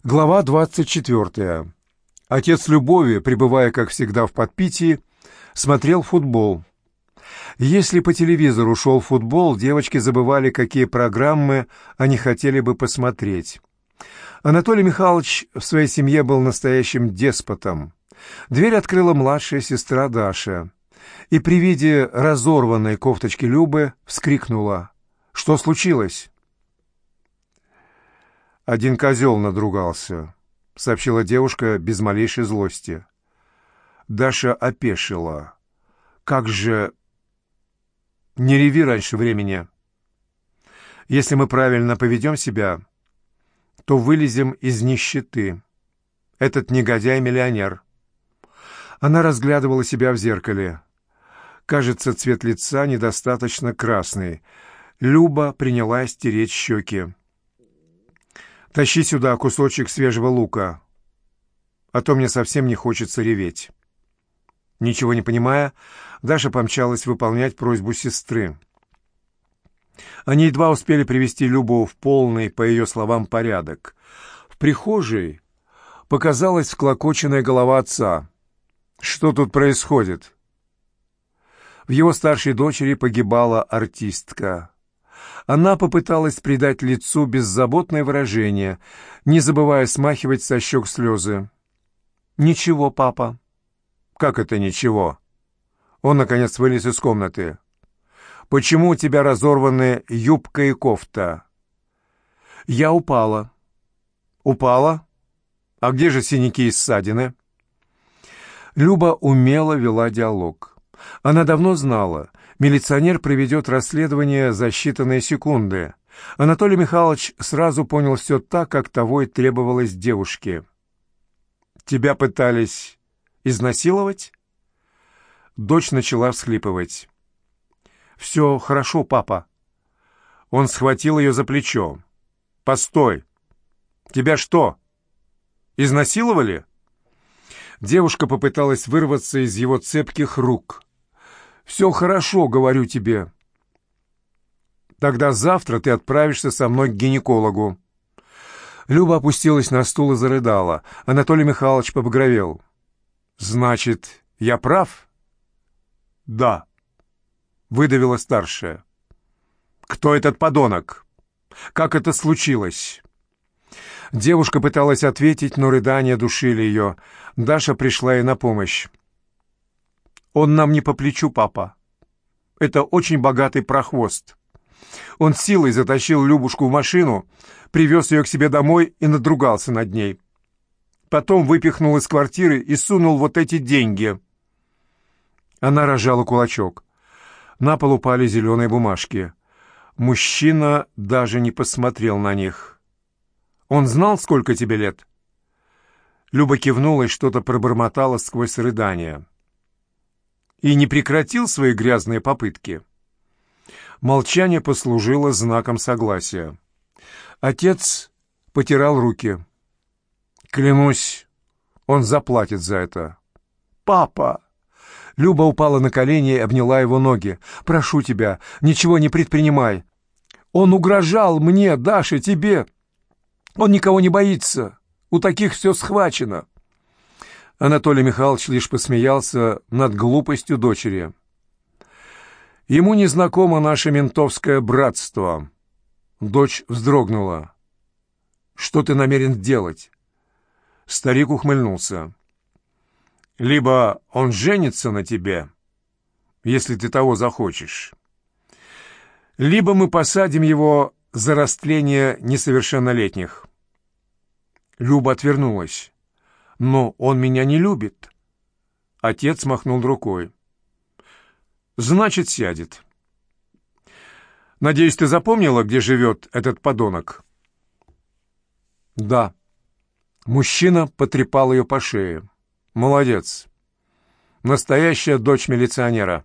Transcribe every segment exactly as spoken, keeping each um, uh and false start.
Глава двадцать четвертая. Отец Любови, пребывая, как всегда, в подпитии, смотрел футбол. Если по телевизору шел футбол, девочки забывали, какие программы они хотели бы посмотреть. Анатолий Михайлович в своей семье был настоящим деспотом. Дверь открыла младшая сестра Даша, и при виде разорванной кофточки Любы вскрикнула: «Что случилось?» «Один козел надругался», — сообщила девушка без малейшей злости. Даша опешила. «Как же...» «Не реви раньше времени. Если мы правильно поведем себя, то вылезем из нищеты. Этот негодяй — миллионер». Она разглядывала себя в зеркале. Кажется, цвет лица недостаточно красный. Люба принялась тереть щеки. «Тащи сюда кусочек свежего лука, а то мне совсем не хочется реветь». Ничего не понимая, Даша помчалась выполнять просьбу сестры. Они едва успели привести Любу в полный, по ее словам, порядок. В прихожей показалась всклокоченная голова отца. Что тут происходит? В его старшей дочери погибала артистка. Она попыталась придать лицу беззаботное выражение, не забывая смахивать со щек слезы. «Ничего, папа». «Как это ничего?» Он, наконец, вылез из комнаты. «Почему у тебя разорваны юбка и кофта?» «Я упала». «Упала? А где же синяки и ссадины?» Люба умело вела диалог. Она давно знала, милиционер проведет расследование за считанные секунды. Анатолий Михайлович сразу понял все так, как того и требовалось девушке. «Тебя пытались изнасиловать?» Дочь начала всхлипывать. «Все хорошо, папа». Он схватил ее за плечо. «Постой! Тебя что, изнасиловали?» Девушка попыталась вырваться из его цепких рук. «Все хорошо, говорю тебе». «Тогда завтра ты отправишься со мной к гинекологу». Люба опустилась на стул и зарыдала. Анатолий Михайлович побагровел. «Значит, я прав?» «Да», — выдавила старшая. «Кто этот подонок? Как это случилось?» Девушка пыталась ответить, но рыдания душили ее. Даша пришла ей на помощь. «Он нам не по плечу, папа. Это очень богатый прохвост. Он силой затащил Любушку в машину, привез ее к себе домой и надругался над ней. Потом выпихнул из квартиры и сунул вот эти деньги». Она разжала кулачок. На пол упали зеленые бумажки. Мужчина даже не посмотрел на них. «Он знал, сколько тебе лет?» Люба кивнула и что-то пробормотала сквозь рыдания. «И не прекратил свои грязные попытки?» Молчание послужило знаком согласия. Отец потирал руки. «Клянусь, он заплатит за это». «Папа!» Люба упала на колени и обняла его ноги. «Прошу тебя, ничего не предпринимай. Он угрожал мне, Даше, тебе. Он никого не боится. У таких все схвачено». Анатолий Михайлович лишь посмеялся над глупостью дочери. «Ему не знакомо наше ментовское братство». Дочь вздрогнула. «Что ты намерен делать?» Старик ухмыльнулся. «Либо он женится на тебе, если ты того захочешь, либо мы посадим его за растление несовершеннолетних». Люба отвернулась. «Но он меня не любит». Отец махнул рукой. «Значит, сядет. Надеюсь, ты запомнила, где живет этот подонок?» «Да». Мужчина потрепал ее по шее. «Молодец. Настоящая дочь милиционера».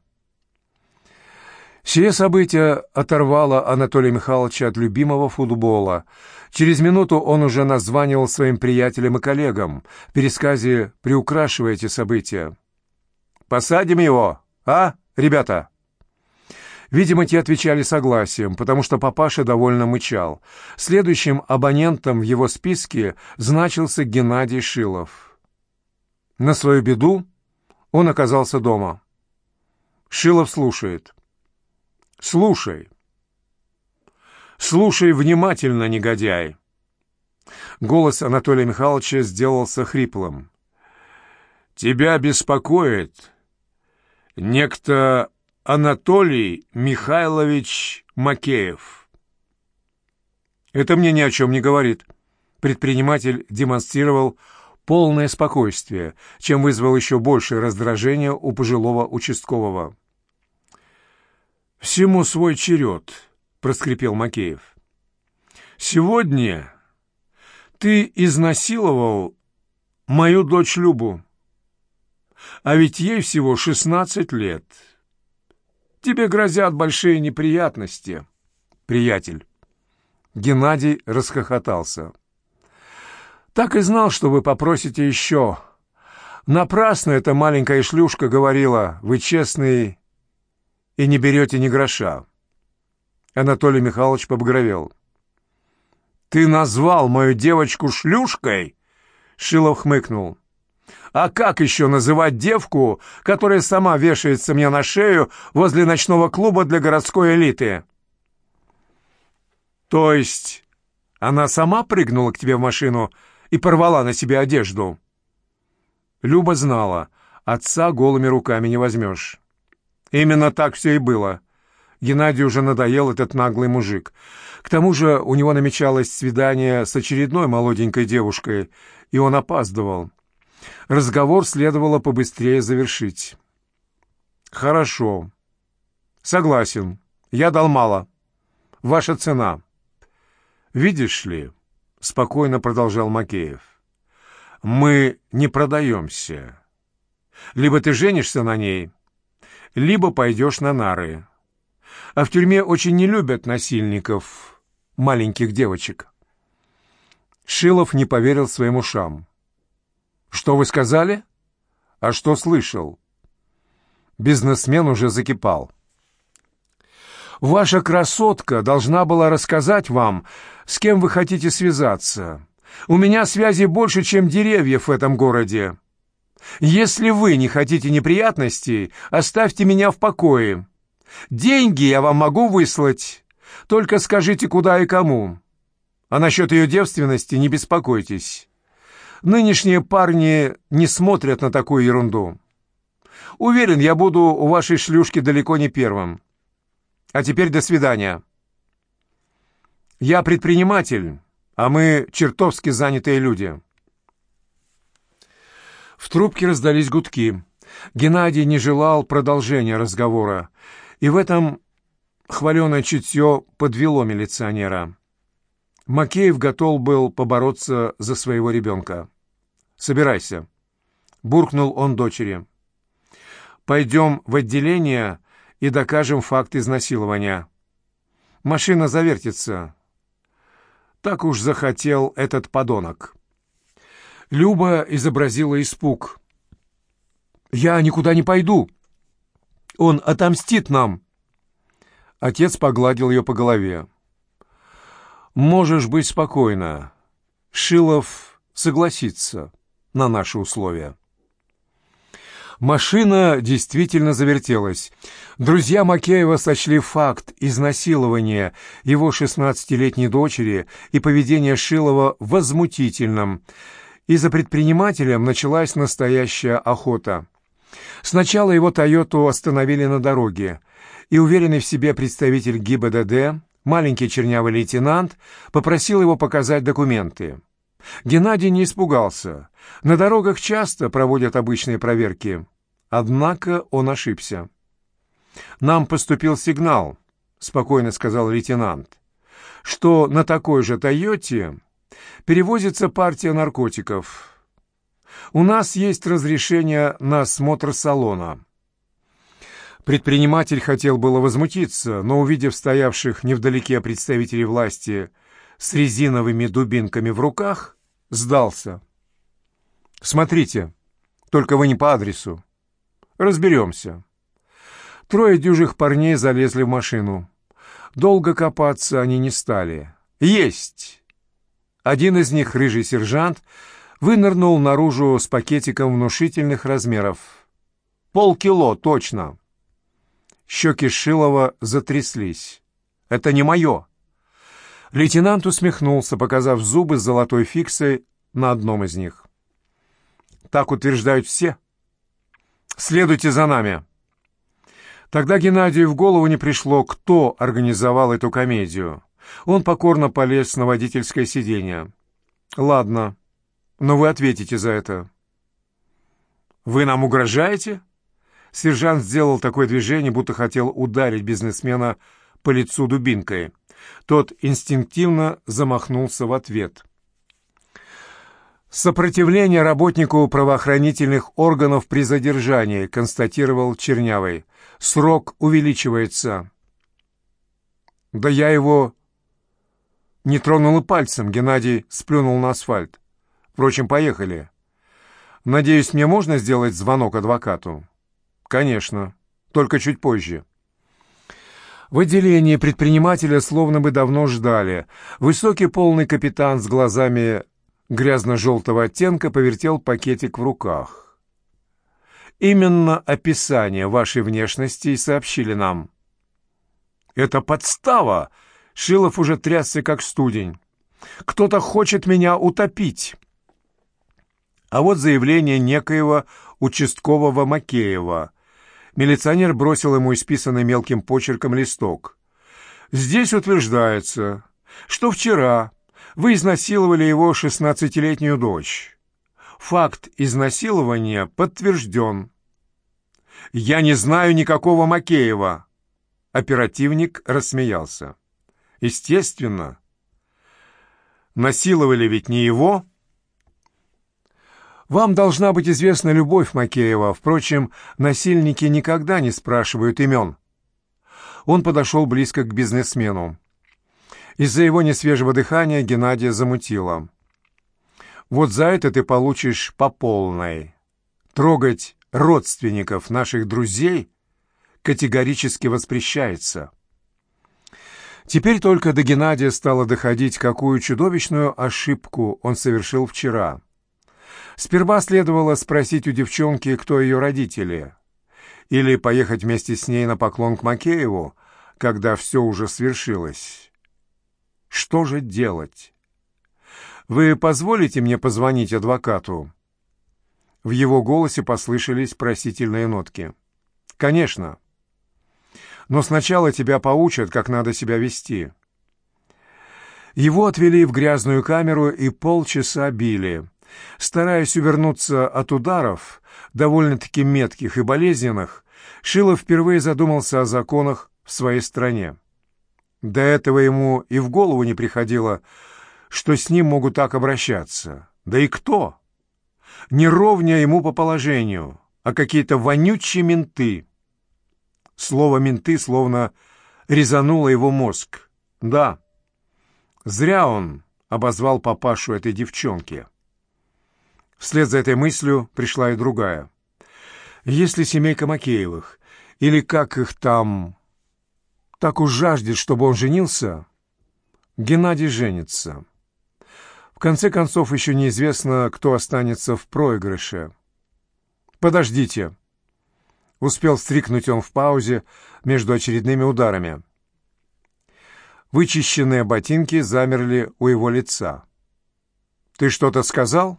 Сие событие оторвало Анатолия Михайловича от любимого футбола. Через минуту он уже названивал своим приятелям и коллегам, в пересказе приукрашивая эти события. «Посадим его, а, ребята?» Видимо, те отвечали согласием, потому что папаша довольно мычал. Следующим абонентом в его списке значился Геннадий Шилов. На свою беду он оказался дома. Шилов слушает. «Слушай. Слушай внимательно, негодяй». Голос Анатолия Михайловича сделался хриплым. «Тебя беспокоит некто Анатолий Михайлович Макеев». «Это мне ни о чем не говорит». Предприниматель демонстрировал полное спокойствие, чем вызвал еще большее раздражение у пожилого участкового. «Всему свой черед», — проскрипел Макеев. «Сегодня ты изнасиловал мою дочь Любу, а ведь ей всего шестнадцать лет. Тебе грозят большие неприятности, приятель». Геннадий расхохотался. «Так и знал, что вы попросите еще. Напрасно эта маленькая шлюшка говорила, вы честный и не берете ни гроша». Анатолий Михайлович побагровел. «Ты назвал мою девочку шлюшкой?» Шилов хмыкнул. «А как еще называть девку, которая сама вешается мне на шею возле ночного клуба для городской элиты?» «То есть она сама прыгнула к тебе в машину и порвала на себе одежду?» Люба знала, отца голыми руками не возьмешь. Именно так все и было. Геннадию уже надоел этот наглый мужик. К тому же у него намечалось свидание с очередной молоденькой девушкой, и он опаздывал. Разговор следовало побыстрее завершить. «Хорошо. Согласен. Я дал мало. Ваша цена». «Видишь ли», — спокойно продолжал Макеев, — «мы не продаемся. Либо ты женишься на ней, либо пойдешь на нары. А в тюрьме очень не любят насильников, маленьких девочек». Шилов не поверил своим ушам. «Что вы сказали? А что слышал?» Бизнесмен уже закипал. «Ваша красотка должна была рассказать вам, с кем вы хотите связаться. У меня связей больше, чем деревьев в этом городе. Если вы не хотите неприятностей, оставьте меня в покое. Деньги я вам могу выслать, только скажите, куда и кому. А насчет ее девственности не беспокойтесь. Нынешние парни не смотрят на такую ерунду. Уверен, я буду у вашей шлюшки далеко не первым. А теперь до свидания. Я предприниматель, а мы чертовски занятые люди». В трубке раздались гудки. Геннадий не желал продолжения разговора, и в этом хваленое чутье подвело милиционера. Макеев готов был побороться за своего ребенка. «Собирайся», — буркнул он дочери. «Пойдем в отделение и докажем факт изнасилования. Машина завертится. Так уж захотел этот подонок». Люба изобразила испуг. «Я никуда не пойду. Он отомстит нам». Отец погладил ее по голове. «Можешь быть спокойна. Шилов согласится на наши условия». Машина действительно завертелась. Друзья Макеева сочли факт изнасилования его шестнадцатилетней дочери и поведение Шилова возмутительным, и за предпринимателем началась настоящая охота. Сначала его «Тойоту» остановили на дороге, и уверенный в себе представитель ГИБДД, маленький чернявый лейтенант, попросил его показать документы. Геннадий не испугался. На дорогах часто проводят обычные проверки. Однако он ошибся. «Нам поступил сигнал», — спокойно сказал лейтенант, «что на такой же «Тойоте» перевозится партия наркотиков. У нас есть разрешение на осмотр салона». Предприниматель хотел было возмутиться, но, увидев стоявших невдалеке представителей власти с резиновыми дубинками в руках, сдался. «Смотрите, только вы не по адресу. Разберемся». Трое дюжих парней залезли в машину. Долго копаться они не стали. Есть! Один из них, рыжий сержант, вынырнул наружу с пакетиком внушительных размеров. Полкило, точно. Щеки Шилова затряслись. «Это не мое!» Лейтенант усмехнулся, показав зубы с золотой фиксой на одном из них. «Так утверждают все. Следуйте за нами». Тогда Геннадию в голову не пришло, кто организовал эту комедию. Он покорно полез на водительское сиденье. «Ладно, но вы ответите за это». «Вы нам угрожаете?» Сержант сделал такое движение, будто хотел ударить бизнесмена по лицу дубинкой. Тот инстинктивно замахнулся в ответ. «Сопротивление работнику правоохранительных органов при задержании», констатировал Чернявый. «Срок увеличивается». «Да я его не тронул и пальцем», — Геннадий сплюнул на асфальт. «Впрочем, поехали. Надеюсь, мне можно сделать звонок адвокату?» «Конечно, только чуть позже». В отделении предпринимателя словно бы давно ждали. Высокий полный капитан с глазами грязно-желтого оттенка повертел пакетик в руках. «Именно описание вашей внешности и сообщили нам». «Это подстава!» Шилов уже трясся, как студень. «Кто-то хочет меня утопить». А вот заявление некоего участкового Макеева. Милиционер бросил ему исписанный мелким почерком листок. «Здесь утверждается, что вчера вы изнасиловали его шестнадцатилетнюю дочь. Факт изнасилования подтвержден». «Я не знаю никакого Макеева». Оперативник рассмеялся. «Естественно. Насиловали ведь не его». «Вам должна быть известна любовь Макеева. Впрочем, насильники никогда не спрашивают имен». Он подошел близко к бизнесмену. Из-за его несвежего дыхания Геннадия замутило. «Вот за это ты получишь по полной. Трогать родственников наших друзей категорически воспрещается». Теперь только до Геннадия стало доходить, какую чудовищную ошибку он совершил вчера. Сперва следовало спросить у девчонки, кто ее родители, или поехать вместе с ней на поклон к Макееву, когда все уже свершилось. Что же делать? «Вы позволите мне позвонить адвокату?» В его голосе послышались просительные нотки. «Конечно. Но сначала тебя поучат, как надо себя вести». Его отвели в грязную камеру и полчаса били. Стараясь увернуться от ударов, довольно-таки метких и болезненных, Шилов впервые задумался о законах в своей стране. До этого ему и в голову не приходило, что с ним могут так обращаться. Да и кто? Не ровня ему по положению, а какие-то вонючие менты. Слово «менты» словно резануло его мозг. Да, зря он обозвал папашу этой девчонки. Вслед за этой мыслью пришла и другая. Если семейка Макеевых, или как их там, так уж жаждет, чтобы он женился, Геннадий женится. В конце концов, еще неизвестно, кто останется в проигрыше. «Подождите!» — успел вскрикнуть он в паузе между очередными ударами. Вычищенные ботинки замерли у его лица. «Ты что-то сказал?»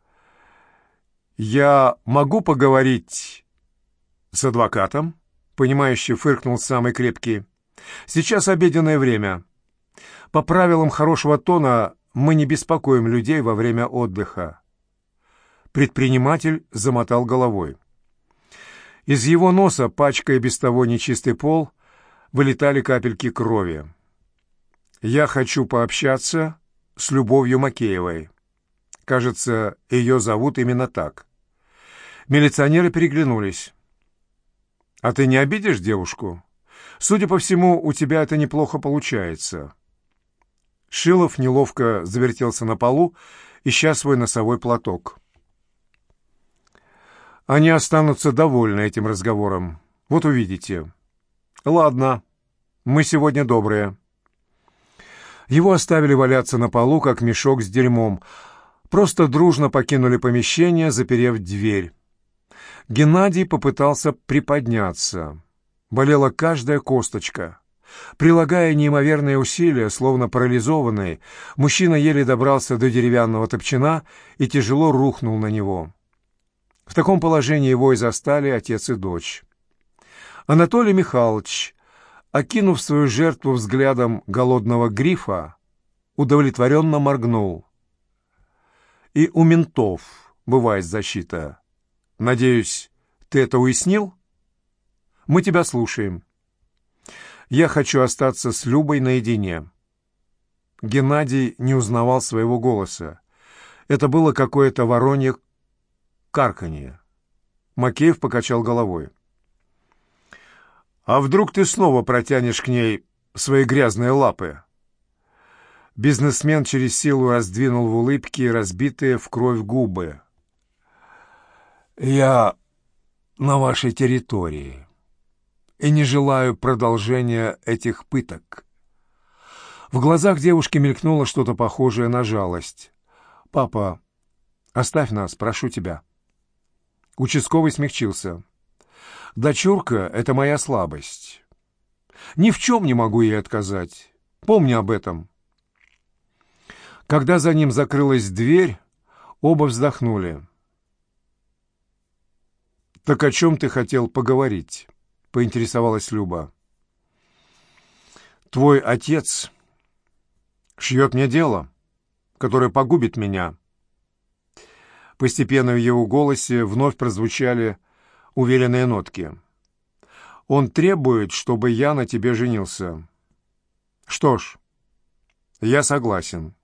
«Я могу поговорить с адвокатом?» — понимающе фыркнул самый крепкий. «Сейчас обеденное время. По правилам хорошего тона мы не беспокоим людей во время отдыха». Предприниматель замотал головой. Из его носа, пачкая без того нечистый пол, вылетали капельки крови. «Я хочу пообщаться с Любовью Макеевой. Кажется, ее зовут именно так». Милиционеры переглянулись. «А ты не обидишь девушку? Судя по всему, у тебя это неплохо получается». Шилов неловко завертелся на полу, ища свой носовой платок. «Они останутся довольны этим разговором. Вот увидите. Ладно, мы сегодня добрые. Его оставили валяться на полу, как мешок с дерьмом. Просто дружно покинули помещение, заперев дверь. Геннадий попытался приподняться. Болела каждая косточка. Прилагая неимоверные усилия, словно парализованный, мужчина еле добрался до деревянного топчана и тяжело рухнул на него. В таком положении его и застали отец и дочь. Анатолий Михайлович, окинув свою жертву взглядом голодного грифа, удовлетворенно моргнул. «И у ментов бывает защита. Надеюсь, ты это уяснил? Мы тебя слушаем. Я хочу остаться с Любой наедине». Геннадий не узнавал своего голоса. Это было какое-то воронье карканье. Макеев покачал головой. «А вдруг ты снова протянешь к ней свои грязные лапы?» Бизнесмен через силу раздвинул в улыбке разбитые в кровь губы. «Я на вашей территории и не желаю продолжения этих пыток». В глазах девушки мелькнуло что-то похожее на жалость. «Папа, оставь нас, прошу тебя». Участковый смягчился. «Дочурка — это моя слабость. Ни в чем не могу ей отказать. Помни об этом». Когда за ним закрылась дверь, оба вздохнули. «Так о чем ты хотел поговорить?» — поинтересовалась Люба. «Твой отец шьет мне дело, которое погубит меня». Постепенно в его голосе вновь прозвучали уверенные нотки. «Он требует, чтобы я на тебе женился». «Что ж, я согласен».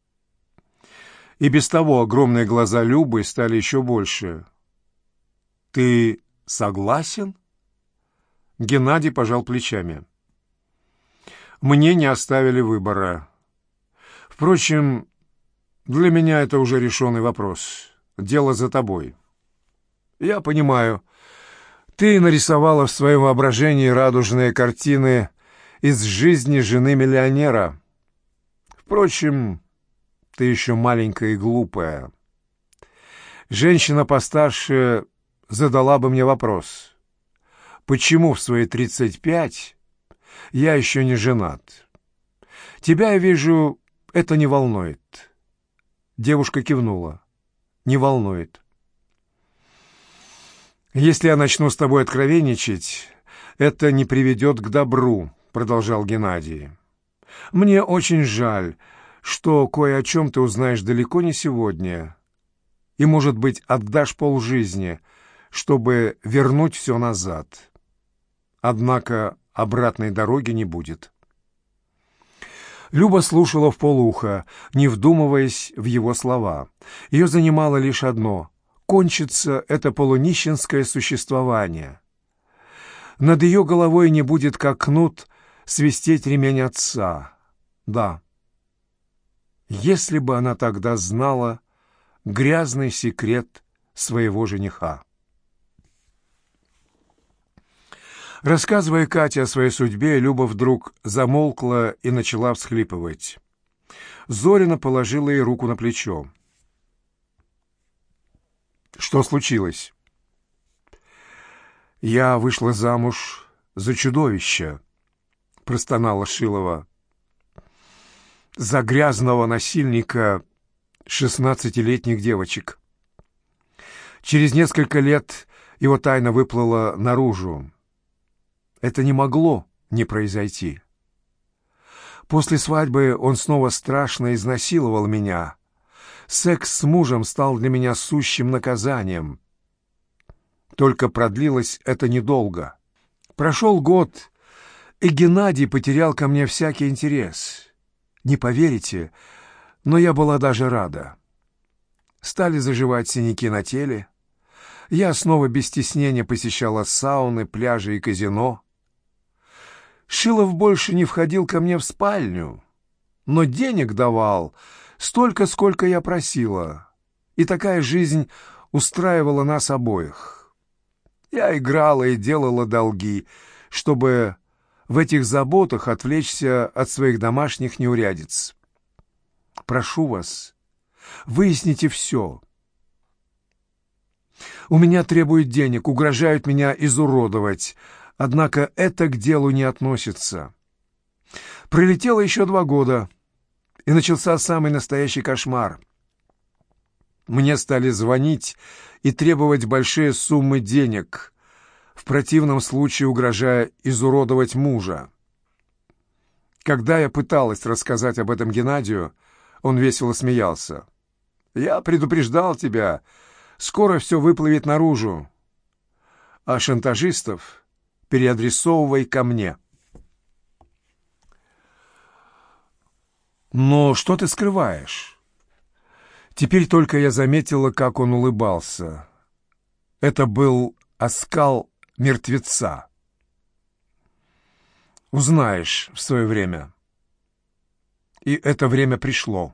И без того огромные глаза Любы стали еще больше. «Ты согласен?» Геннадий пожал плечами. «Мне не оставили выбора. Впрочем, для меня это уже решенный вопрос. Дело за тобой. Я понимаю, ты нарисовала в своем воображении радужные картины из жизни жены миллионера. Впрочем, ты еще маленькая и глупая. Женщина постарше задала бы мне вопрос, почему в свои тридцать пять я еще не женат? Тебя, я вижу, это не волнует». Девушка кивнула. «Не волнует». «Если я начну с тобой откровенничать, это не приведет к добру», — продолжал Геннадий. «Мне очень жаль, что кое о чем ты узнаешь далеко не сегодня, и, может быть, отдашь полжизни, чтобы вернуть все назад. Однако обратной дороги не будет». Люба слушала вполуха, не вдумываясь в его слова. Ее занимало лишь одно — кончится это полунищенское существование. Над ее головой не будет, как кнут, свистеть ремень отца. Да, если бы она тогда знала грязный секрет своего жениха. Рассказывая Кате о своей судьбе, Люба вдруг замолкла и начала всхлипывать. Зорина положила ей руку на плечо. «Что случилось?» «Я вышла замуж за чудовище», — простонала Шилова. «За грязного насильника шестнадцатилетних девочек. Через несколько лет его тайна выплыла наружу. Это не могло не произойти. После свадьбы он снова страшно изнасиловал меня. Секс с мужем стал для меня сущим наказанием. Только продлилось это недолго. Прошел год, и Геннадий потерял ко мне всякий интерес. Не поверите, но я была даже рада. Стали заживать синяки на теле. Я снова без стеснения посещала сауны, пляжи и казино. Шилов больше не входил ко мне в спальню, но денег давал столько, сколько я просила, и такая жизнь устраивала нас обоих. Я играла и делала долги, чтобы в этих заботах отвлечься от своих домашних неурядиц. Прошу вас, выясните все. У меня требуют денег, угрожают меня изуродовать, однако это к делу не относится. Пролетело еще два года, и начался самый настоящий кошмар. Мне стали звонить и требовать большие суммы денег, в противном случае угрожая изуродовать мужа. Когда я пыталась рассказать об этом Геннадию, он весело смеялся. «Я предупреждал тебя, скоро все выплывет наружу, а шантажистов переадресовывай ко мне». «Но что ты скрываешь?» Теперь только я заметила, как он улыбался. Это был оскал мертвеца. «Узнаешь в свое время». И это время пришло.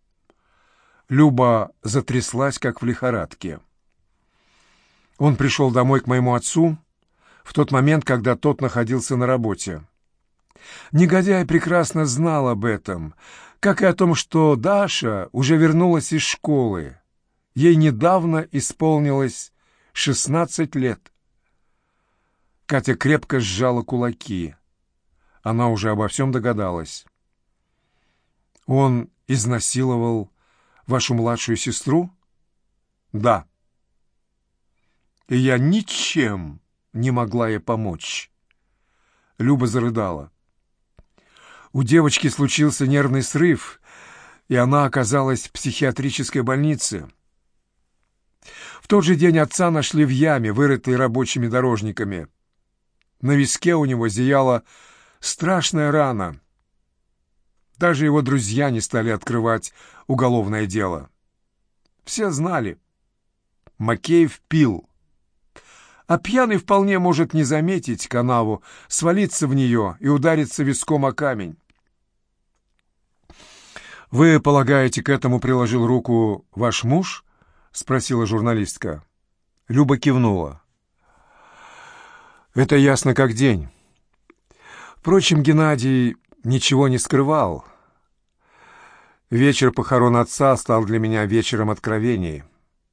Люба затряслась, как в лихорадке. Он пришел домой к моему отцу в тот момент, когда тот находился на работе. Негодяй прекрасно знал об этом, как и о том, что Даша уже вернулась из школы. Ей недавно исполнилось шестнадцать лет. Катя крепко сжала кулаки. Она уже обо всем догадалась. «Он изнасиловал вашу младшую сестру?» «Да». «И я ничем не могла ей помочь». Люба зарыдала. У девочки случился нервный срыв, и она оказалась в психиатрической больнице. В тот же день отца нашли в яме, вырытой рабочими дорожниками. На виске у него зияла страшная рана. Даже его друзья не стали открывать уголовное дело. Все знали. Макеев пил. А пьяный вполне может не заметить канаву, свалиться в нее и удариться виском о камень. «Вы полагаете, к этому приложил руку ваш муж?» — спросила журналистка. Люба кивнула. «Это ясно как день. Впрочем, Геннадий ничего не скрывал. Вечер похорон отца стал для меня вечером откровений.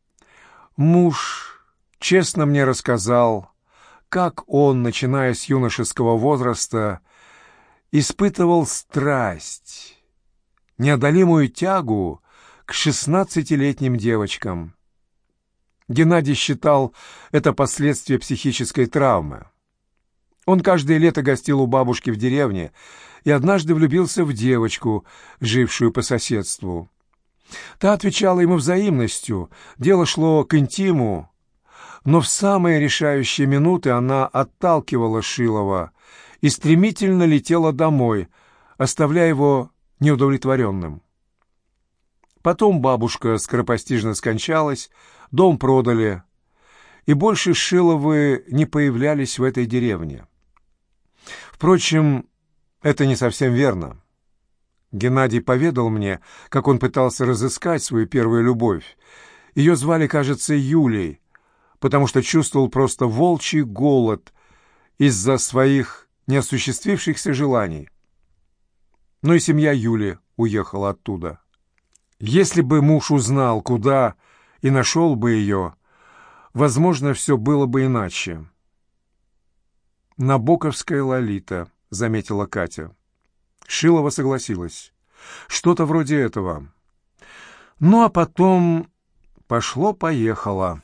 Муж честно мне рассказал, как он, начиная с юношеского возраста, испытывал страсть, неодолимую тягу к шестнадцатилетним девочкам. Геннадий считал это последствия психической травмы. Он каждое лето гостил у бабушки в деревне и однажды влюбился в девочку, жившую по соседству. Та отвечала ему взаимностью, дело шло к интиму, но в самые решающие минуты она отталкивала Шилова и стремительно летела домой, оставляя его неудовлетворенным. Потом бабушка скоропостижно скончалась, дом продали, и больше Шиловы не появлялись в этой деревне. Впрочем, это не совсем верно. Геннадий поведал мне, как он пытался разыскать свою первую любовь. Ее звали, кажется, Юлей, потому что чувствовал просто волчий голод из-за своих неосуществившихся желаний. Но и семья Юли уехала оттуда. Если бы муж узнал, куда, и нашел бы ее, возможно, все было бы иначе. «Набоковская Лолита», — заметила Катя. Шилова согласилась. «Что-то вроде этого». Ну, а потом пошло-поехало.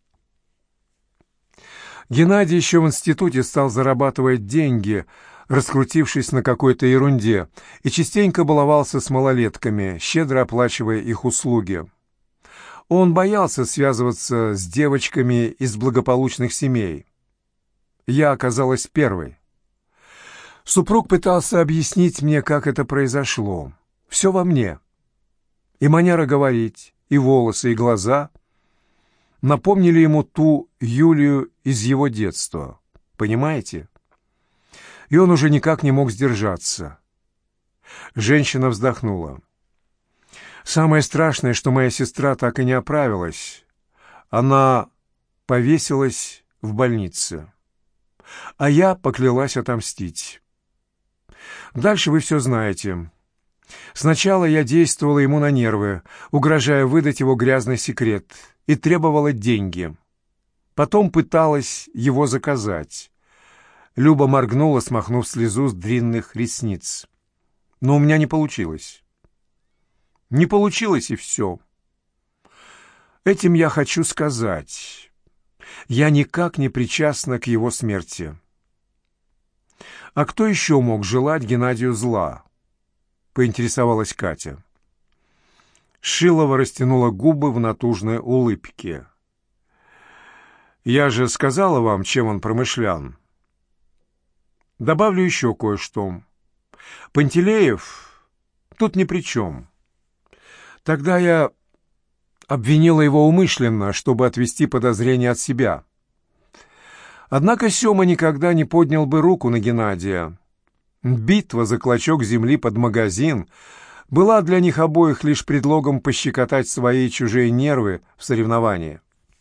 Геннадий еще в институте стал зарабатывать деньги, раскрутившись на какой-то ерунде, и частенько баловался с малолетками, щедро оплачивая их услуги. Он боялся связываться с девочками из благополучных семей. Я оказалась первой. Супруг пытался объяснить мне, как это произошло. Все во мне. И манера говорить, и волосы, и глаза напомнили ему ту Юлию из его детства. Понимаете? И он уже никак не мог сдержаться. Женщина вздохнула. Самое страшное, что моя сестра так и не оправилась. Она повесилась в больнице. А я поклялась отомстить. Дальше вы все знаете. Сначала я действовала ему на нервы, угрожая выдать его грязный секрет, и требовала деньги. Потом пыталась его заказать. Люба моргнула, смахнув слезу с длинных ресниц. Но у меня не получилось. Не получилось, и все. Этим я хочу сказать. Я никак не причастна к его смерти. А кто еще мог желать Геннадию зла? Поинтересовалась Катя. Шилова растянула губы в натужной улыбке. «Я же сказала вам, чем он промышлял. Добавлю еще кое-что. Пантелеев тут ни при чем. Тогда я обвинила его умышленно, чтобы отвести подозрения от себя. Однако Сема никогда не поднял бы руку на Геннадия. Битва за клочок земли под магазин была для них обоих лишь предлогом пощекотать свои и чужие нервы в соревновании.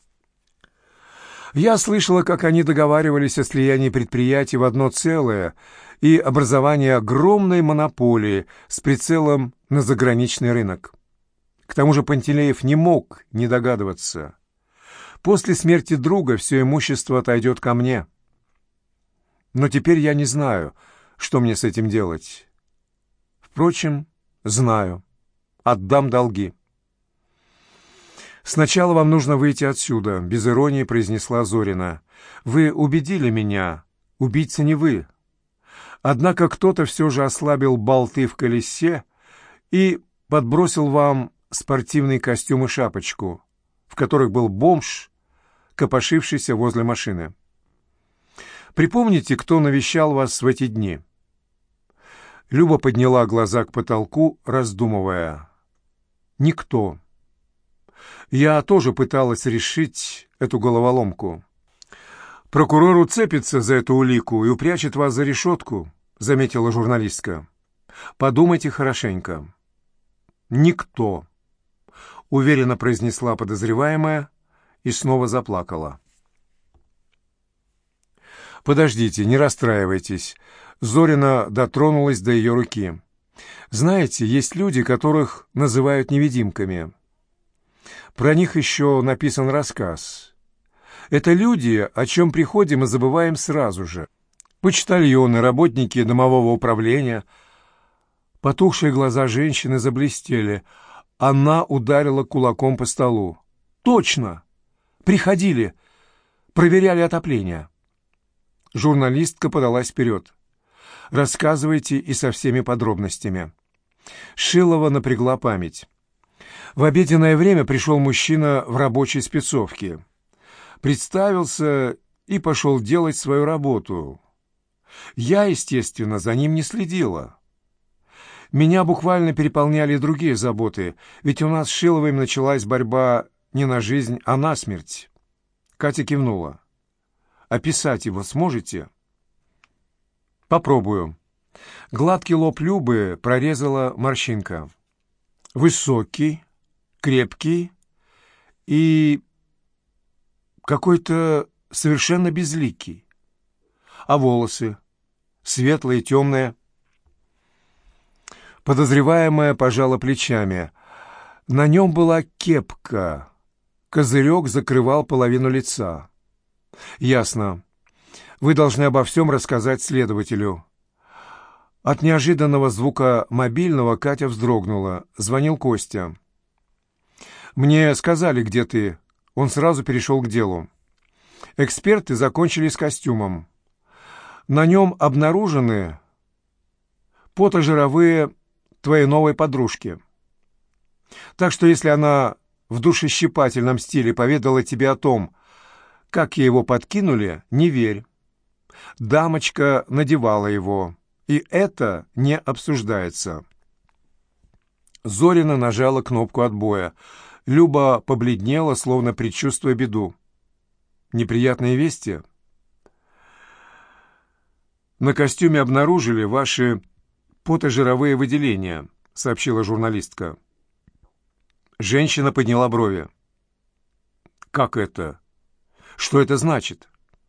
Я слышала, как они договаривались о слиянии предприятий в одно целое и образовании огромной монополии с прицелом на заграничный рынок. К тому же Пантелеев не мог не догадываться. После смерти друга все имущество отойдет ко мне. Но теперь я не знаю, что мне с этим делать. Впрочем, знаю. Отдам долги. «Сначала вам нужно выйти отсюда», — без иронии произнесла Зорина. «Вы убедили меня. Убийца не вы. Однако кто-то все же ослабил болты в колесе и подбросил вам спортивный костюм и шапочку, в которых был бомж, копошившийся возле машины. Припомните, кто навещал вас в эти дни?» Люба подняла глаза к потолку, раздумывая. «Никто. Я тоже пыталась решить эту головоломку. Прокурор уцепится за эту улику и упрячет вас за решетку», — заметила журналистка. «Подумайте хорошенько». «Никто», — уверенно произнесла подозреваемая и снова заплакала. «Подождите, не расстраивайтесь». Зорина дотронулась до ее руки. «Знаете, есть люди, которых называют невидимками. Про них еще написан рассказ. Это люди, о чем приходим и забываем сразу же. Почтальоны, работники домового управления». Потухшие глаза женщины заблестели. Она ударила кулаком по столу. «Точно! Приходили, проверяли отопление». Журналистка подалась вперед. «Рассказывайте и со всеми подробностями». Шилова напрягла память. В обеденное время пришел мужчина в рабочей спецовке. Представился и пошел делать свою работу. Я, естественно, за ним не следила. Меня буквально переполняли другие заботы, ведь у нас с Шиловым началась борьба не на жизнь, а на смерть. Катя кивнула. «Описать его сможете?» «Попробую». Гладкий лоб Любы прорезала морщинка. Высокий, крепкий и какой-то совершенно безликий. А волосы? Светлые, темные. Подозреваемая пожала плечами. На нем была кепка. Козырек закрывал половину лица. «Ясно. Вы должны обо всем рассказать следователю». От неожиданного звука мобильного Катя вздрогнула. Звонил Костя. «Мне сказали, где ты». Он сразу перешел к делу. «Эксперты закончили с костюмом. На нем обнаружены потожировые твоей новой подружки. Так что если она в душещипательном стиле поведала тебе о том, как ей его подкинули, не верь. Дамочка надевала его, и это не обсуждается». Зорина нажала кнопку отбоя. Люба побледнела, словно предчувствуя беду. «Неприятные вести?» «На костюме обнаружили ваши потожировые выделения», — сообщила журналистка. Женщина подняла брови. «Как это? Что это значит?»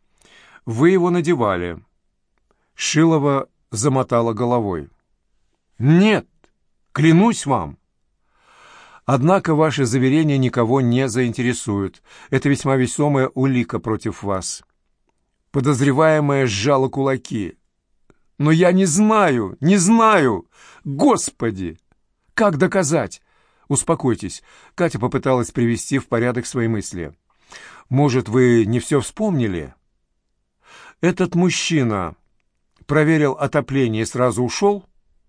Вы его надевали. Шилова замотала головой. Нет, клянусь вам. Однако ваши заверения никого не заинтересуют. Это весьма весомая улика против вас. Подозреваемая сжала кулаки. Но я не знаю, не знаю! Господи! Как доказать? Успокойтесь. Катя попыталась привести в порядок свои мысли. Может, вы не все вспомнили? Этот мужчина проверил отопление и сразу ушел?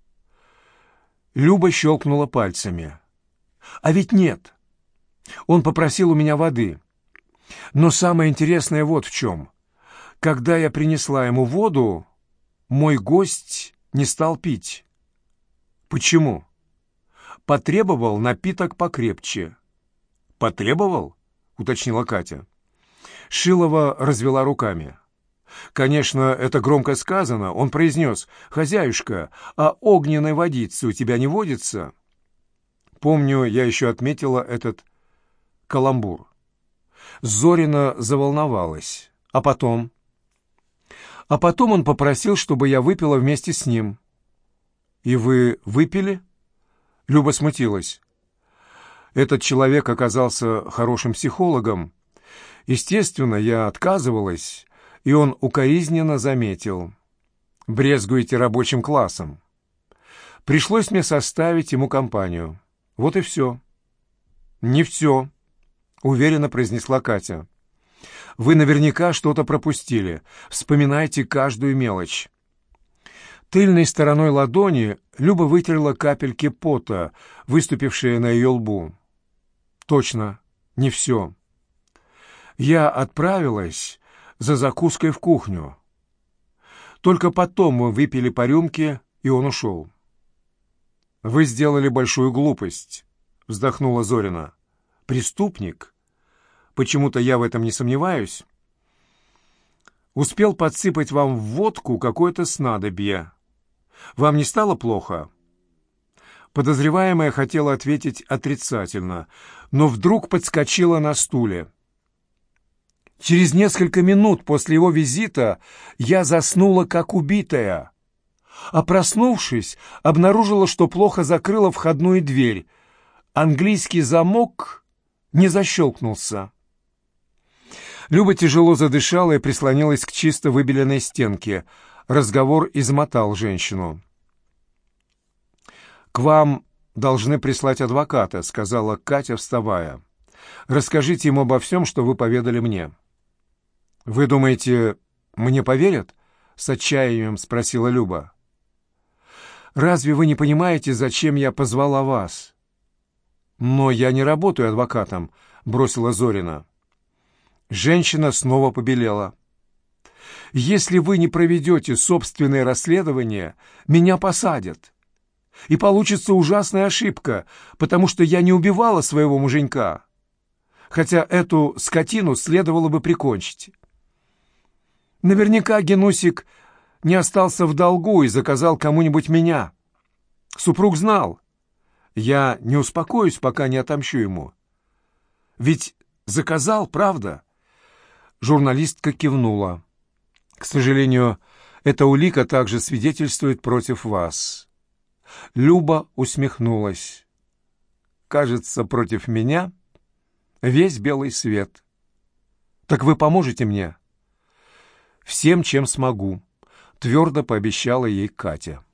Люба щелкнула пальцами. А ведь нет. Он попросил у меня воды. Но самое интересное вот в чем. Когда я принесла ему воду, мой гость не стал пить. Почему? Потребовал напиток покрепче. Потребовал? Уточнила Катя. Шилова развела руками. Конечно, это громко сказано. Он произнес: «Хозяюшка, а огненной водицы у тебя не водится?» Помню, я еще отметила этот каламбур. Зорина заволновалась. А потом? А потом он попросил, чтобы я выпила вместе с ним. «И вы выпили?» Люба смутилась. Этот человек оказался хорошим психологом. Естественно, я отказывалась, и он укоризненно заметил: «Брезгуете рабочим классом». Пришлось мне составить ему компанию. Вот и все. «Не все», — уверенно произнесла Катя. «Вы наверняка что-то пропустили. Вспоминайте каждую мелочь». Тыльной стороной ладони Люба вытерла капельки пота, выступившие на ее лбу. «Точно, не все. Я отправилась за закуской в кухню. Только потом мы выпили по рюмке, и он ушел». «Вы сделали большую глупость», — вздохнула Зорина. «Преступник? Почему-то я в этом не сомневаюсь. Успел подсыпать вам в водку какое-то снадобье. Вам не стало плохо?» Подозреваемая хотела ответить отрицательно, но вдруг подскочила на стуле. «Через несколько минут после его визита я заснула как убитая, а проснувшись, обнаружила, что плохо закрыла входную дверь. Английский замок не защелкнулся». Люба тяжело задышала и прислонилась к чисто выбеленной стенке. Разговор измотал женщину. «К вам должны прислать адвоката», — сказала Катя, вставая. «Расскажите ему обо всем, что вы поведали мне». «Вы думаете, мне поверят?» — с отчаянием спросила Люба. «Разве вы не понимаете, зачем я позвала вас?» «Но я не работаю адвокатом», — бросила Зорина. Женщина снова побелела. «Если вы не проведете собственное расследование, меня посадят. И получится ужасная ошибка, потому что я не убивала своего муженька, хотя эту скотину следовало бы прикончить. Наверняка Генусик не остался в долгу и заказал кому-нибудь меня. Супруг знал. Я не успокоюсь, пока не отомщу ему. Ведь заказал, правда?» Журналистка кивнула. «К сожалению, эта улика также свидетельствует против вас». Люба усмехнулась. «Кажется, против меня весь белый свет. Так вы поможете мне?» «Всем, чем смогу», — твердо пообещала ей Катя.